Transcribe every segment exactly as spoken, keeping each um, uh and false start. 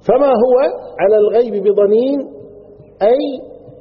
فما هو على الغيب بضنين أي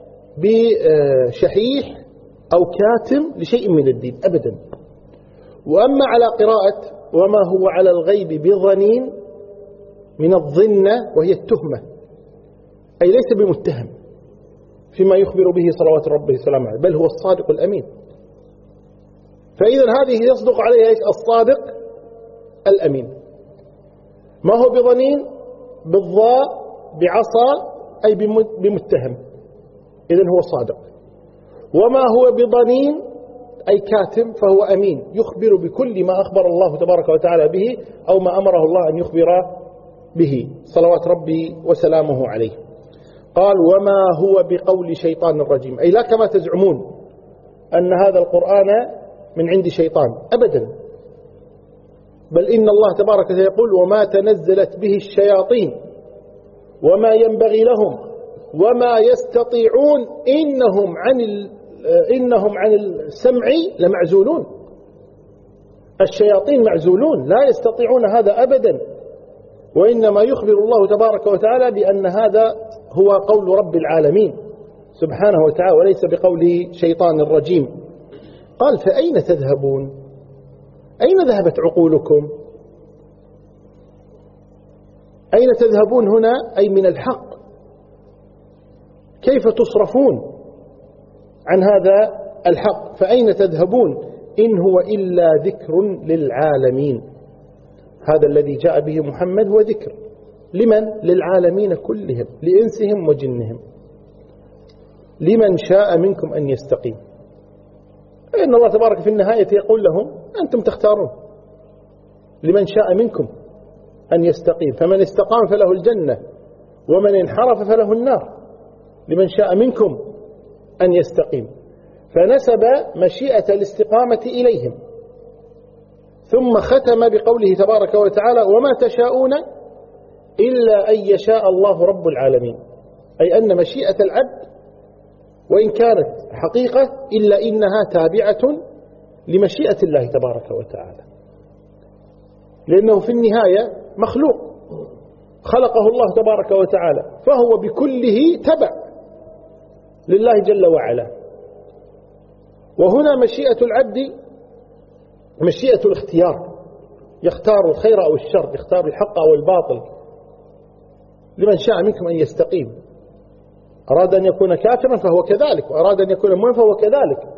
بشحيح أو كاتم لشيء من الدين أبدا. وأما على قراءة وما هو على الغيب بضنين من الظنة وهي التهمة، أي ليس بمتهم فيما يخبر به صلوات ربه وسلامه عليه، بل هو الصادق الأمين. فإذا هذه يصدق عليها الصادق الأمين. ما هو بضنين بالضاء بعصا أي بمتهم، إذن هو صادق. وما هو بضنين أي كاتم فهو أمين، يخبر بكل ما أخبر الله تبارك وتعالى به أو ما أمره الله أن يخبر به صلوات ربي وسلامه عليه. قال وما هو بقول شيطان الرجيم، أي لا كما تزعمون أن هذا القرآن من عند شيطان أبدا، بل إن الله تبارك وتعالى يقول وما تنزلت به الشياطين وما ينبغي لهم وما يستطيعون إنهم عن إنهم عن السمع لمعزولون. الشياطين معزولون لا يستطيعون هذا أبدا، وإنما يخبر الله تبارك وتعالى بأن هذا هو قول رب العالمين سبحانه وتعالى وليس بقول شيطان الرجيم. قال فأين تذهبون؟ أين ذهبت عقولكم؟ أين تذهبون هنا أي من الحق، كيف تصرفون عن هذا الحق؟ فأين تذهبون إن هو إلا ذكر للعالمين. هذا الذي جاء به محمد هو ذكر لمن؟ للعالمين كلهم، لإنسهم وجنهم، لمن شاء منكم أن يستقيم. إن الله تبارك في النهاية يقول لهم أنتم تختارون لمن شاء منكم أن يستقيم، فمن استقام فله الجنة ومن انحرف فله النار، لمن شاء منكم أن يستقيم. فنسب مشيئة الاستقامة إليهم، ثم ختم بقوله تبارك وتعالى وما تشاءون إلا أن يشاء الله رب العالمين، أي أن مشيئة العبد وإن كانت حقيقة إلا إنها تابعة لمشيئة الله تبارك وتعالى، لأنه في النهاية مخلوق خلقه الله تبارك وتعالى، فهو بكله تبع لله جل وعلا. وهنا مشيئة العبد مشيئة الاختيار، يختار الخير أو الشر، يختار الحق أو الباطل، لمن شاء منكم أن يستقيم. أراد أن يكون كافرا فهو كذلك، وأراد أن يكون مؤمنا فهو كذلك.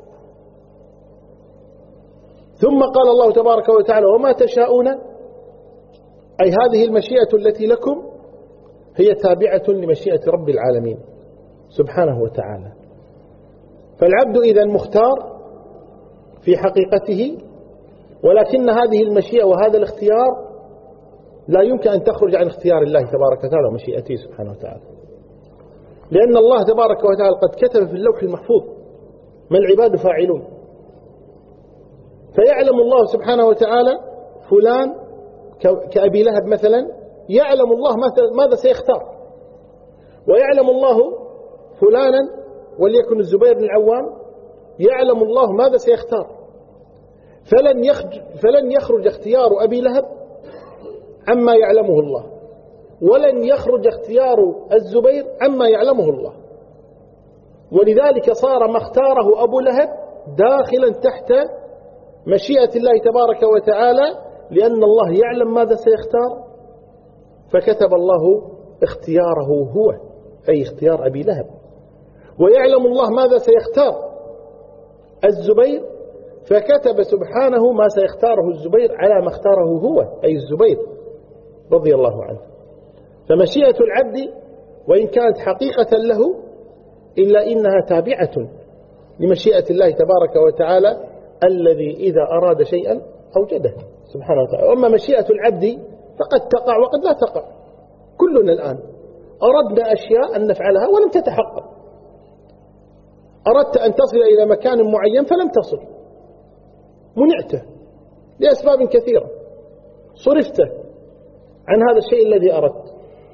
ثم قال الله تبارك وتعالى وما تشاءون، أي هذه المشيئة التي لكم هي تابعة لمشيئة رب العالمين سبحانه وتعالى. فالعبد إذا مختار في حقيقته، ولكن هذه المشيئة وهذا الاختيار لا يمكن أن تخرج عن اختيار الله تبارك وتعالى ومشيئته سبحانه وتعالى، لأن الله تبارك وتعالى قد كتب في اللوح المحفوظ ما العباد فاعلون. فيعلم الله سبحانه وتعالى فلان كأبي لهب مثلا، يعلم الله ماذا سيختار، ويعلم الله فلانا وليكن الزبير بن العوام يعلم الله ماذا سيختار. فلن يخرج, فلن يخرج اختيار أبي لهب عما يعلمه الله، ولن يخرج اختيار الزبير عما يعلمه الله. ولذلك صار ما اختاره أبو لهب داخلا تحت مشيئة الله تبارك وتعالى، لأن الله يعلم ماذا سيختار، فكتب الله اختياره هو، أي اختيار أبي لهب. ويعلم الله ماذا سيختار الزبير، فكتب سبحانه ما سيختاره الزبير على ما اختاره هو، أي الزبير رضي الله عنه. فمشيئة العبد وإن كانت حقيقة له إلا إنها تابعة لمشيئة الله تبارك وتعالى الذي إذا أراد شيئا أوجده سبحانه وتعالى. أما مشيئة العبد فقد تقع وقد لا تقع. كلنا الآن أردنا أشياء أن نفعلها ولم تتحقق، أردت أن تصل إلى مكان معين فلم تصل، منعته لأسباب كثيرة، صرفت عن هذا الشيء الذي أردت.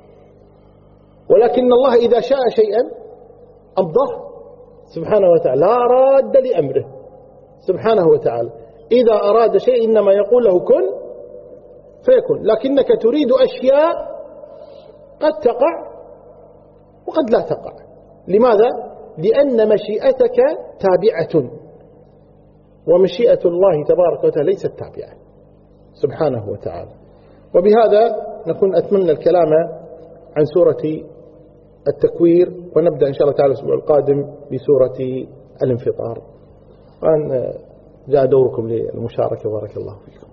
ولكن الله إذا شاء شيئا أمضاه سبحانه وتعالى، لا راد لأمره سبحانه وتعالى. إذا أراد شيء إنما يقول له كن فيكون، لكنك تريد أشياء قد تقع وقد لا تقع. لماذا؟ لأن مشيئتك تابعة، ومشيئة الله تبارك وتعالى ليست تابعة سبحانه وتعالى. وبهذا نكون أتممنا الكلام عن سورة التكوير، ونبدأ إن شاء الله تعالى الأسبوع القادم بسورة الانفطار. وأن جاء دوركم للمشاركة، بارك الله فيكم.